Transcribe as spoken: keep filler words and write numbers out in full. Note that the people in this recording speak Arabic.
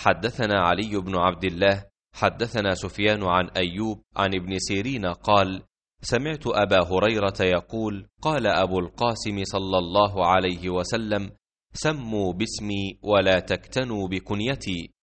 حدثنا علي بن عبد الله حدثنا سفيان عن أيوب عن ابن سيرين قال: سمعت أبا هريرة يقول: قال أبو القاسم صلى الله عليه وسلم: سموا باسمي ولا تكتنوا بكنيتي.